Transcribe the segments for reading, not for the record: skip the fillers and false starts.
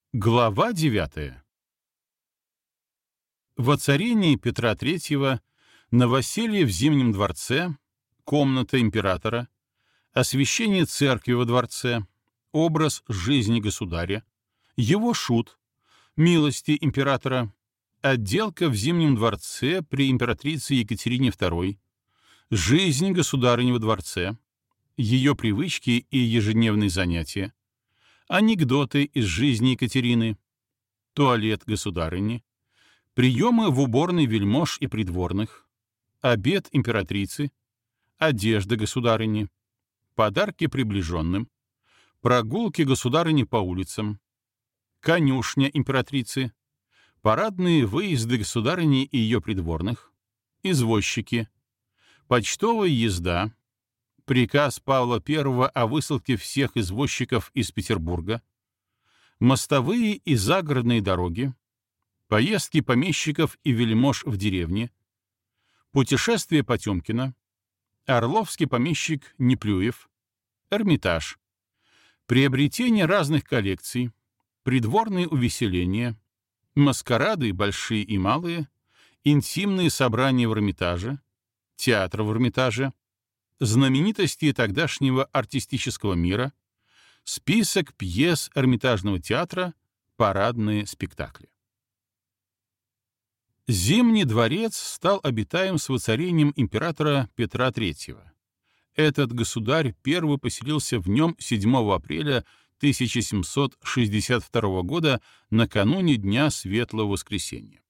Глава 9. Воцарение Петра III, новоселье в Зимнем дворце, комната императора, освящение церкви во дворце, образ жизни государя, его шут, милости императора, отделка в Зимнем дворце при императрице Екатерине II, жизнь государыни во дворце, ее привычки и ежедневные занятия, анекдоты из жизни Екатерины, туалет государыни, приемы в уборной вельмож и придворных, обед императрицы, одежда государыни, подарки приближенным, прогулки государыни по улицам, конюшня императрицы, парадные выезды государыни и ее придворных, извозчики, почтовая езда, приказ Павла I о высылке всех извозчиков из Петербурга, мостовые и загородные дороги, поездки помещиков и вельмож в деревне, путешествие Потемкина, орловский помещик Неплюев, Эрмитаж, приобретение разных коллекций, придворные увеселения, маскарады большие и малые, интимные собрания в Эрмитаже, театр в Эрмитаже, знаменитости тогдашнего артистического мира, список пьес Эрмитажного театра, парадные спектакли. Зимний дворец стал обитаем с воцарением императора Петра III. Этот государь первый поселился в нем 7 апреля 1762 года, накануне Дня Светлого Воскресения.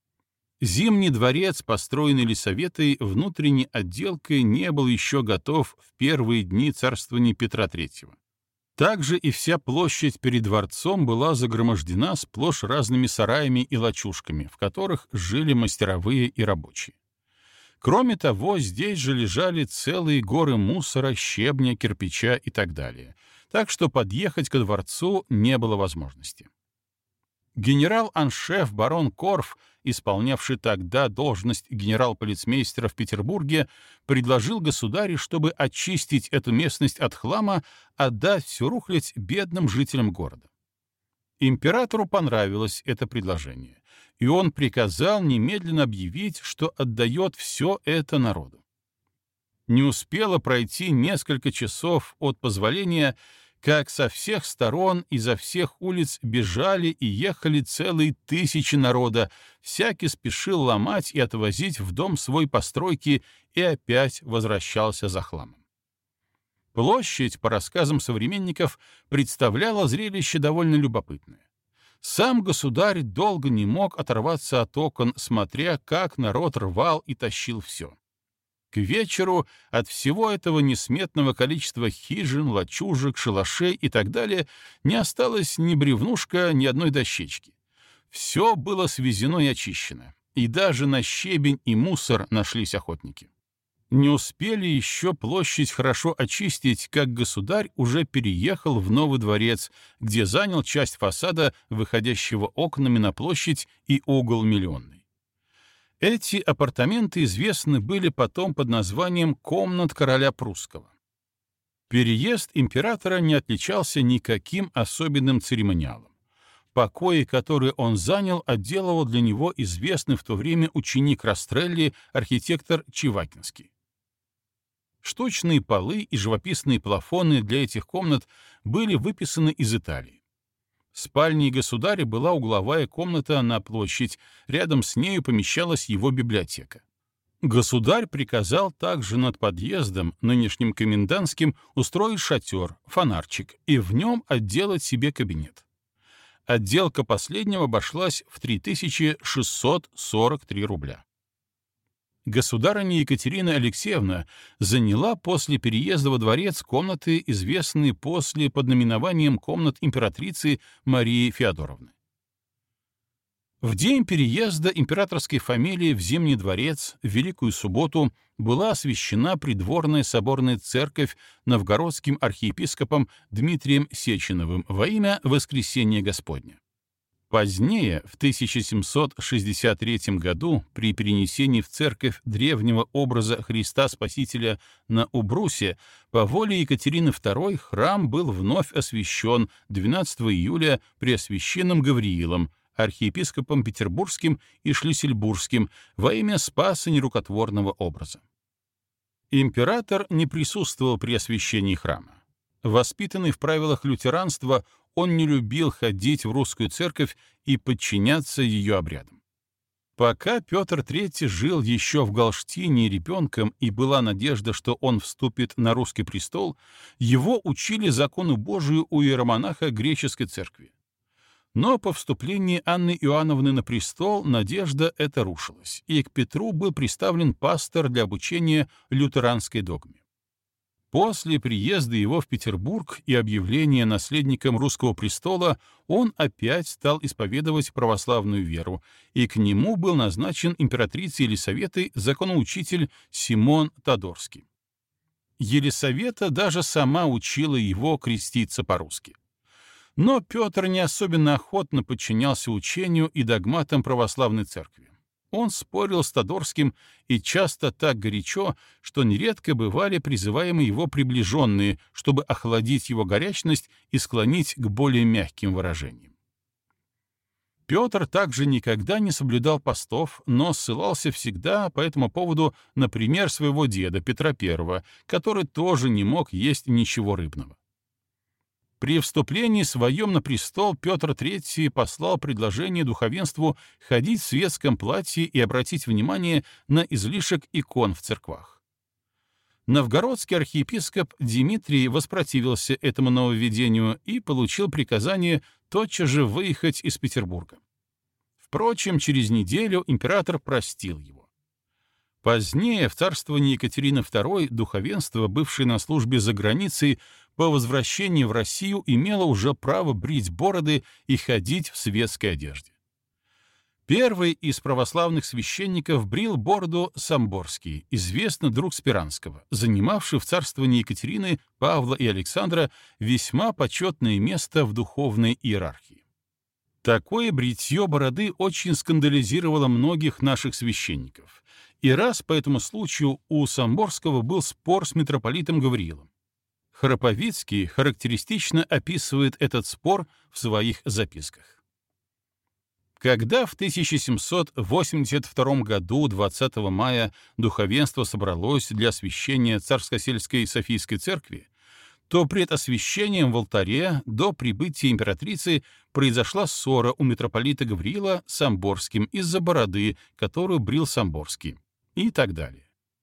Зимний дворец, построенный Лисаветой, внутренней отделкой не был еще готов в первые дни царствования Петра III. Также и вся площадь перед дворцом была загромождена сплошь разными сараями и лачушками, в которых жили мастеровые и рабочие. Кроме того, здесь же лежали целые горы мусора, щебня, кирпича и так далее, так что подъехать ко дворцу не было возможности. Генерал-аншеф барон Корф, исполнявший тогда должность генерал-полицмейстера в Петербурге, предложил государю, чтобы очистить эту местность от хлама, отдать всю рухлядь бедным жителям города. Императору понравилось это предложение, и он приказал немедленно объявить, что отдает все это народу. Не успело пройти несколько часов от позволения, как со всех сторон, изо всех улиц бежали и ехали целые тысячи народа, всякий спешил ломать и отвозить в дом свой постройки и опять возвращался за хламом. Площадь, по рассказам современников, представляла зрелище довольно любопытное. Сам государь долго не мог оторваться от окон, смотря, как народ рвал и тащил все. К вечеру от всего этого несметного количества хижин, лачужек, шалашей и так далее не осталось ни бревнушка, ни одной дощечки. Все было свезено и очищено, и даже на щебень и мусор нашлись охотники. Не успели еще площадь хорошо очистить, как государь уже переехал в Новый дворец, где занял часть фасада, выходящего окнами на площадь и угол Миллионный. Эти апартаменты известны были потом под названием «Комнат короля прусского». Переезд императора не отличался никаким особенным церемониалом. Покои, которые он занял, отделывал для него известный в то время ученик Растрелли, архитектор Чевакинский. Штучные полы и живописные плафоны для этих комнат были выписаны из Италии. Спальней государя была угловая комната на площадь, рядом с нею помещалась его библиотека. Государь приказал также над подъездом, нынешним комендантским, устроить шатер, фонарчик, и в нем отделать себе кабинет. Отделка последнего обошлась в 3643 рубля. Государыня Екатерина Алексеевна заняла после переезда во дворец комнаты, известные после под наименованием комнат императрицы Марии Феодоровны. В день переезда императорской фамилии в Зимний дворец в Великую субботу была освящена придворная соборная церковь новгородским архиепископом Дмитрием Сеченовым во имя Воскресения Господня. Позднее, в 1763 году, при перенесении в церковь древнего образа Христа Спасителя на Убрусе, по воле Екатерины II храм был вновь освящен 12 июля Преосвященным Гавриилом, архиепископом Петербургским и Шлиссельбургским, во имя спаса нерукотворного образа. Император не присутствовал при освящении храма. Воспитанный в правилах лютеранства, он не любил ходить в русскую церковь и подчиняться ее обрядам. Пока Петр III жил еще в Галштине ребенком и была надежда, что он вступит на русский престол, его учили закону Божию у иеромонаха греческой церкви. Но по вступлении Анны Иоанновны на престол надежда эта рушилась, и к Петру был приставлен пастор для обучения лютеранской догме. После приезда его в Петербург и объявления наследником русского престола он опять стал исповедовать православную веру, и к нему был назначен императрицей Елисаветой законоучитель Симон Тодорский. Елисавета даже сама учила его креститься по-русски. Но Петр не особенно охотно подчинялся учению и догматам православной церкви. Он спорил с Тодорским и часто так горячо, что нередко бывали призываемы его приближенные, чтобы охладить его горячность и склонить к более мягким выражениям. Петр также никогда не соблюдал постов, но ссылался всегда по этому поводу на пример своего деда Петра I, который тоже не мог есть ничего рыбного. При вступлении своем на престол Петр III послал предложение духовенству ходить в светском платье и обратить внимание на излишек икон в церквах. Новгородский архиепископ Дмитрий воспротивился этому нововведению и получил приказание тотчас же выехать из Петербурга. Впрочем, через неделю император простил его. Позднее, в царствовании Екатерины II, духовенство, бывшее на службе за границей, по возвращении в Россию имело уже право брить бороды и ходить в светской одежде. Первый из православных священников брил бороду Самборский, известный друг Спиранского, занимавший в царствовании Екатерины, Павла и Александра весьма почетное место в духовной иерархии. Такое бритье бороды очень скандализировало многих наших священников, и раз по этому случаю у Самборского был спор с митрополитом Гавриилом. Храповицкий характеристично описывает этот спор в своих записках. Когда в 1782 году 20 мая духовенство собралось для освящения Царско-сельской Софийской церкви, то пред освящением в алтаре до прибытия императрицы произошла ссора у митрополита Гавриила с Самборским из-за бороды, которую брил Самборский, и так далее.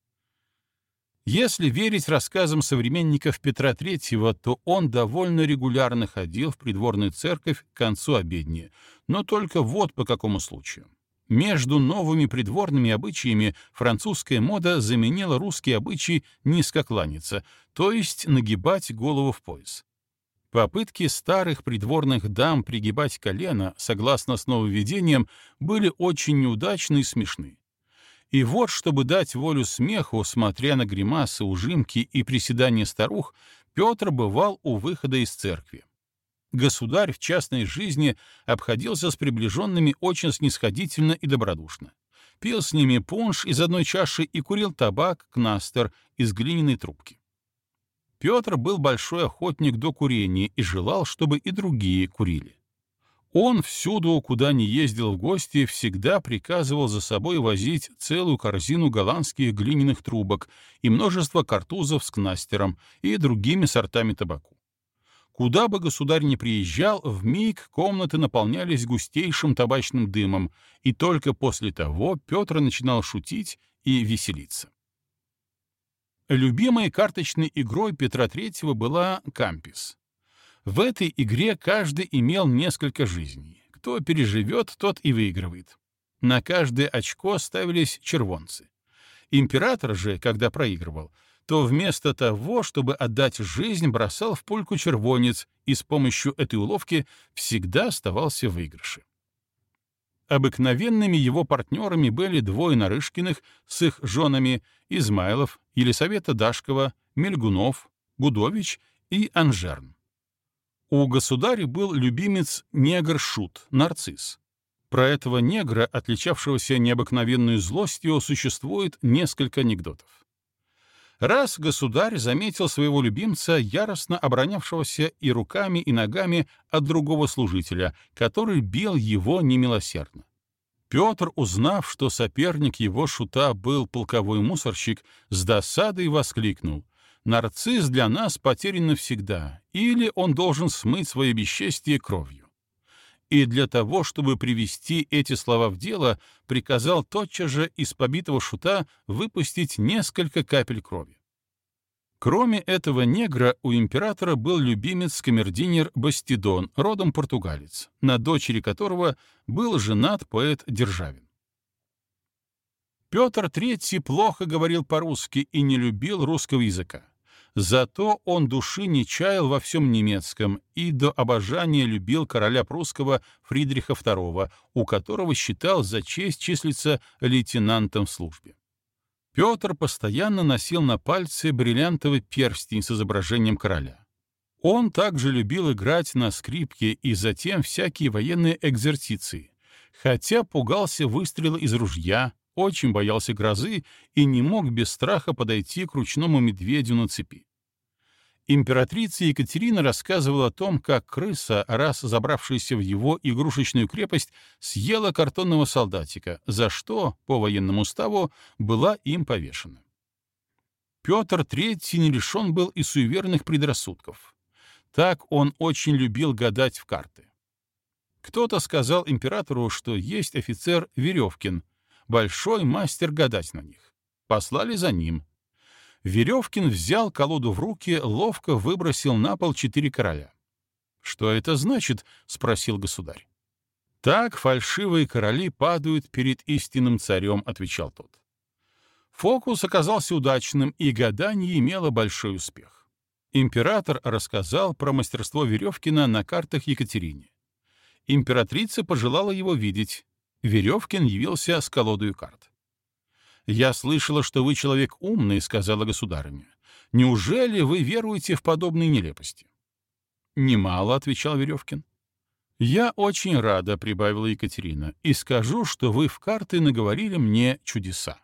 Если верить рассказам современников Петра III, то он довольно регулярно ходил в придворную церковь к концу обедни, но только вот по какому случаю. Между новыми придворными обычаями французская мода заменила русский обычай низко кланяться, то есть нагибать голову в пояс. Попытки старых придворных дам пригибать колено, согласно с нововведением, были очень неудачны и смешны. И вот, чтобы дать волю смеху, смотря на гримасы, ужимки и приседания старух, Петр бывал у выхода из церкви. Государь в частной жизни обходился с приближенными очень снисходительно и добродушно. Пил с ними пунш из одной чаши и курил табак кнастер из глиняной трубки. Петр был большой охотник до курения и желал, чтобы и другие курили. Он всюду, куда ни ездил в гости, всегда приказывал за собой возить целую корзину голландских глиняных трубок и множество картузов с кнастером и другими сортами табаку. Куда бы государь ни приезжал, вмиг комнаты наполнялись густейшим табачным дымом, и только после того Петр начинал шутить и веселиться. Любимой карточной игрой Петра III была «Кампис». В этой игре каждый имел несколько жизней. Кто переживет, тот и выигрывает. На каждое очко ставились червонцы. Император же, когда проигрывал, то вместо того, чтобы отдать жизнь, бросал в пульку червонец и с помощью этой уловки всегда оставался в выигрыше. Обыкновенными его партнерами были двое Нарышкиных с их женами Измайлов, Елисавета Дашкова, Мельгунов, Гудович и Анжерн. У государя был любимец негр-шут, нарцисс. Про этого негра, отличавшегося необыкновенной злостью, существует несколько анекдотов. Раз государь заметил своего любимца, яростно оборонявшегося и руками, и ногами от другого служителя, который бил его немилосердно. Петр, узнав, что соперник его шута был полковой мусорщик, с досадой воскликнул: «Нарцисс для нас потерян навсегда, или он должен смыть свое бесчестие кровью». И для того, чтобы привести эти слова в дело, приказал тотчас же из побитого шута выпустить несколько капель крови. Кроме этого негра, у императора был любимец-камердинер Бастидон, родом португалец, на дочери которого был женат поэт Державин. Петр III плохо говорил по-русски и не любил русского языка. Зато он души не чаял во всем немецком и до обожания любил короля прусского Фридриха II, у которого считал за честь числиться лейтенантом в службе. Петр постоянно носил на пальце бриллиантовый перстень с изображением короля. Он также любил играть на скрипке и затем всякие военные экзерциции, хотя пугался выстрела из ружья, очень боялся грозы и не мог без страха подойти к ручному медведю на цепи. Императрица Екатерина рассказывала о том, как крыса, раз забравшаяся в его игрушечную крепость, съела картонного солдатика, за что, по военному уставу, была им повешена. Петр III не лишен был и суеверных предрассудков. Так он очень любил гадать в карты. Кто-то сказал императору, что есть офицер Веревкин, большой мастер гадать на них. Послали за ним. Веревкин взял колоду в руки, ловко выбросил на пол 4 короля. «Что это значит?» — спросил государь. «Так фальшивые короли падают перед истинным царем», — отвечал тот. Фокус оказался удачным, и гадание имело большой успех. Император рассказал про мастерство Веревкина на картах Екатерине. Императрица пожелала его видеть. Веревкин явился с колодой карт. «Я слышала, что вы человек умный», — сказала государыня. «Неужели вы веруете в подобные нелепости?» «Немало», — отвечал Веревкин. «Я очень рада», — прибавила Екатерина, «и скажу, что вы в карты наговорили мне чудеса».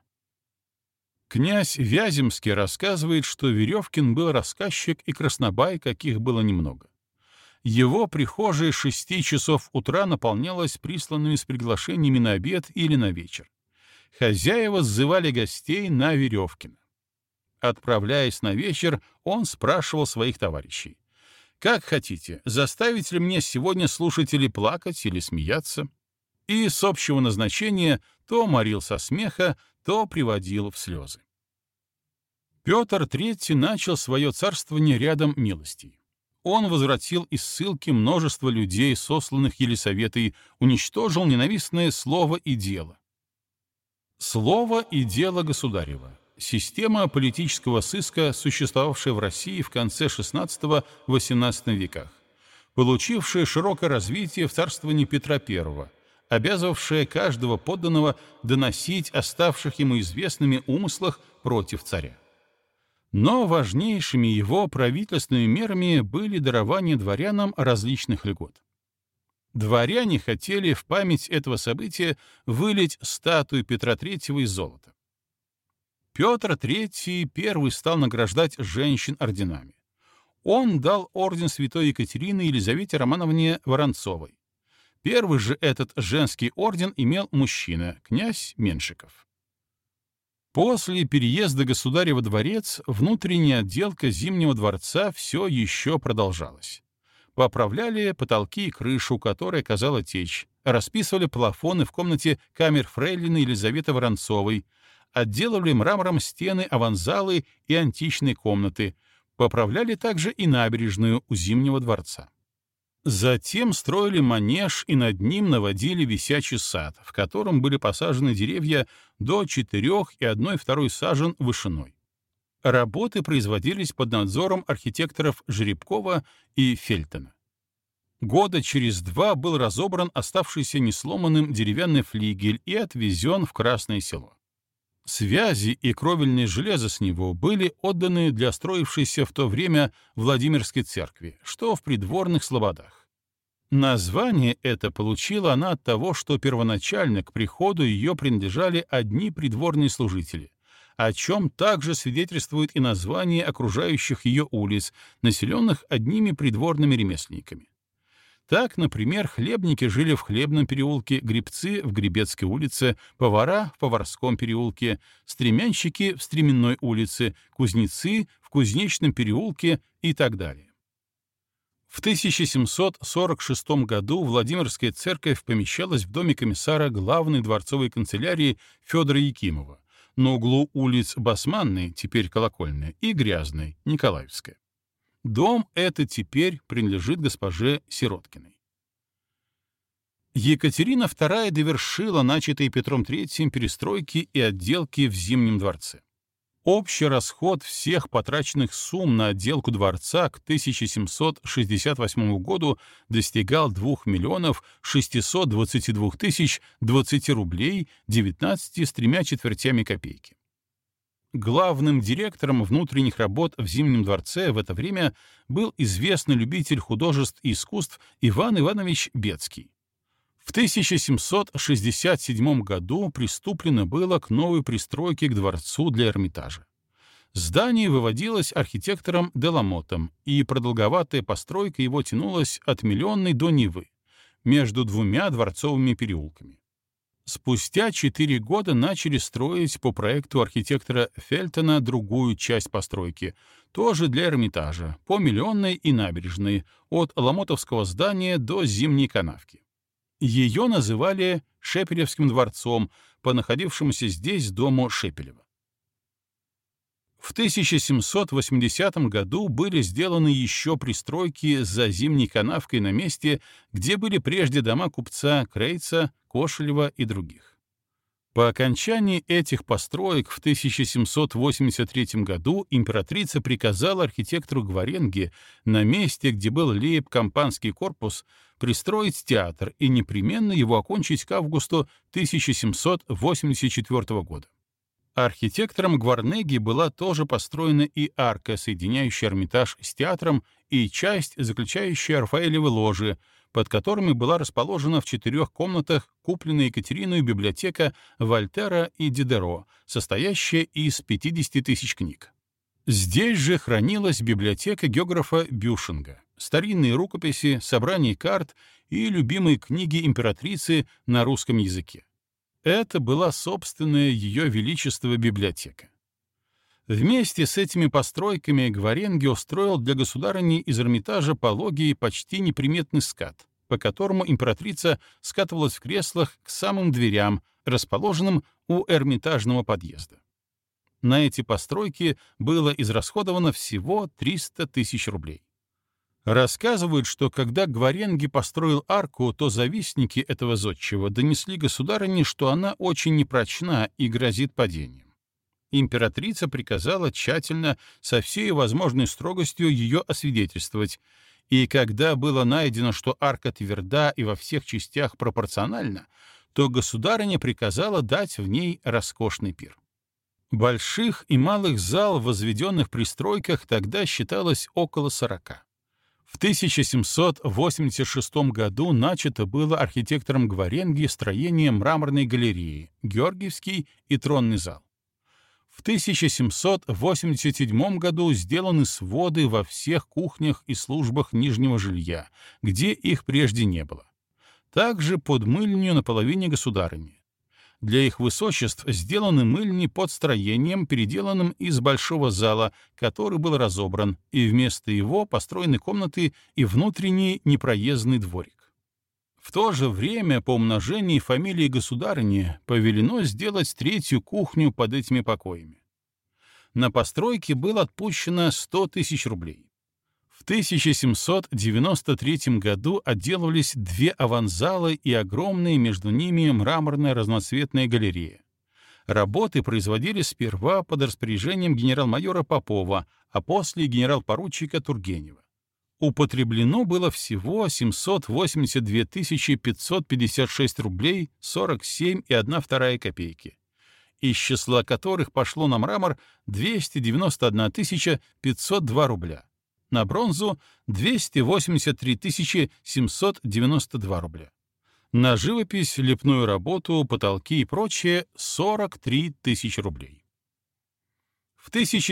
Князь Вяземский рассказывает, что Веревкин был рассказчик и краснобай, каких было немного. Его прихожая с 6 часов утра наполнялась присланными с приглашениями на обед или на вечер. Хозяева сзывали гостей на Веревкина. Отправляясь на вечер, он спрашивал своих товарищей: «Как хотите, заставить ли мне сегодня слушателей плакать или смеяться?» И с общего назначения то морил со смеха, то приводил в слезы. Петр III начал свое царствование рядом милостей. Он возвратил из ссылки множество людей, сосланных Елисаветой, уничтожил ненавистное слово и дело. Слово и дело государева. Система политического сыска, существовавшая в России в конце XVI-XVIII веках, получившая широкое развитие в царствовании Петра I, обязывавшая каждого подданного доносить о ставших ему известными умыслах против царя. Но важнейшими его правительственными мерами были дарование дворянам различных льгот. Дворяне хотели в память этого события вылить статую Петра III из золота. Петр III первый стал награждать женщин орденами. Он дал орден святой Екатерины Елизавете Романовне Воронцовой. Первый же этот женский орден имел мужчина, князь Меншиков. После переезда государя во дворец внутренняя отделка Зимнего дворца все еще продолжалась. Поправляли потолки и крышу, которая казала течь, расписывали плафоны в комнате камер фрейлины Елизаветы Воронцовой, отделывали мрамором стены аванзалы и античные комнаты, поправляли также и набережную у Зимнего дворца. Затем строили манеж и над ним наводили висячий сад, в котором были посажены деревья до 4,1/2 сажен вышиной. Работы производились под надзором архитекторов Жеребкова и Фельтона. Года через 2 был разобран оставшийся несломанным деревянный флигель и отвезен в Красное Село. Связи и кровельное железо с него были отданы для строившейся в то время Владимирской церкви, что в придворных слободах. Название это получила она от того, что первоначально к приходу ее принадлежали одни придворные служители, о чем также свидетельствует и название окружающих ее улиц, населенных одними придворными ремесленниками. Так, например, хлебники жили в Хлебном переулке, гребцы — в Гребецкой улице, повара — в Поварском переулке, стремянщики — в Стременной улице, кузнецы — в Кузнечном переулке и так далее. В 1746 году Владимирская церковь помещалась в доме комиссара главной дворцовой канцелярии Федора Якимова на углу улиц Басманной, теперь Колокольная, и Грязной, Николаевская. Дом этот теперь принадлежит госпоже Сироткиной. Екатерина II довершила начатые Петром III перестройки и отделки в Зимнем дворце. Общий расход всех потраченных сумм на отделку дворца к 1768 году достигал 2 миллионов 622 тысяч 20 рублей 19 с 3/4 копейки. Главным директором внутренних работ в Зимнем дворце в это время был известный любитель художеств и искусств Иван Иванович Бецкий. В 1767 году приступлено было к новой пристройке к дворцу для Эрмитажа. Здание выводилось архитектором Деламотом, и продолговатая постройка его тянулась от Миллионной до Невы, между двумя дворцовыми переулками. Спустя 4 года начали строить по проекту архитектора Фельтона другую часть постройки, тоже для Эрмитажа, по Миллионной и Набережной, от Ламотовского здания до Зимней канавки. Ее называли Шепелевским дворцом по находившемуся здесь дому Шепелева. В 1780 году были сделаны еще пристройки за Зимней канавкой на месте, где были прежде дома купца Крейца, Кошелева и других. По окончании этих построек в 1783 году императрица приказала архитектору Гваренге на месте, где был Лейб-Кампанский корпус, пристроить театр и непременно его окончить к августу 1784 года. Архитектором Гварнеги была тоже построена и арка, соединяющая Эрмитаж с театром, и часть, заключающая Рафаэлевы ложи, под которыми была расположена в 4 комнатах купленная Екатериной библиотека Вольтера и Дидеро, состоящая из 50 тысяч книг. Здесь же хранилась библиотека географа Бюшинга, старинные рукописи, собрания карт и любимые книги императрицы на русском языке. Это была собственная Ее Величество библиотека. Вместе с этими постройками Гваренге устроил для государыни из Эрмитажа пологий почти неприметный скат, по которому императрица скатывалась в креслах к самым дверям, расположенным у Эрмитажного подъезда. На эти постройки было израсходовано всего 300 тысяч рублей. Рассказывают, что когда Гваренге построил арку, то завистники этого зодчего донесли государыне, что она очень непрочна и грозит падением. Императрица приказала тщательно, со всей возможной строгостью ее освидетельствовать, и когда было найдено, что арка тверда и во всех частях пропорциональна, то государыня приказала дать в ней роскошный пир. Больших и малых зал в возведенных пристройках тогда считалось около 40. В 1786 году начато было архитектором Гваренге строение мраморной галереи, Георгиевский и Тронный зал. В 1787 году сделаны своды во всех кухнях и службах нижнего жилья, где их прежде не было. Также под мыльню на половине государыни. Для их высочеств сделаны мыльни под строением, переделанным из большого зала, который был разобран, и вместо его построены комнаты и внутренний непроездный дворик. В то же время по умножении фамилии государыни повелено сделать 3-ю кухню под этими покоями. На постройке было отпущено 100 тысяч рублей. В 1793 году отделывались 2 аванзалы и огромная между ними мраморная разноцветная галерея. Работы производились сперва под распоряжением генерал-майора Попова, а после генерал-поручика Тургенева. Употреблено было всего 782 556 рублей 47,1 копейки. из числа которых пошло на мрамор 291 502 рубля, на бронзу — 283 792 рубля, на живопись, лепную работу, потолки и прочее — 43 тысячи рублей. В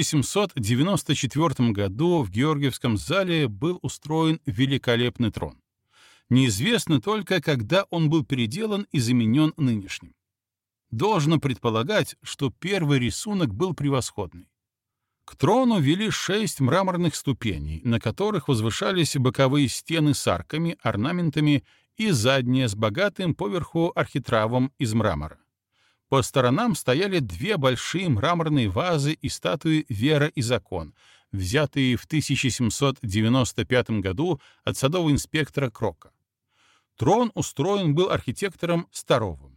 1794 году в Георгиевском зале был устроен великолепный трон. Неизвестно только, когда он был переделан и заменен нынешним. Должно предполагать, что первый рисунок был превосходный. К трону вели 6 мраморных ступеней, на которых возвышались боковые стены с арками, орнаментами и задняя с богатым поверху архитравом из мрамора. По сторонам стояли 2 большие мраморные вазы и статуи «Вера и закон», взятые в 1795 году от садового инспектора Крока. Трон устроен был архитектором Старовым.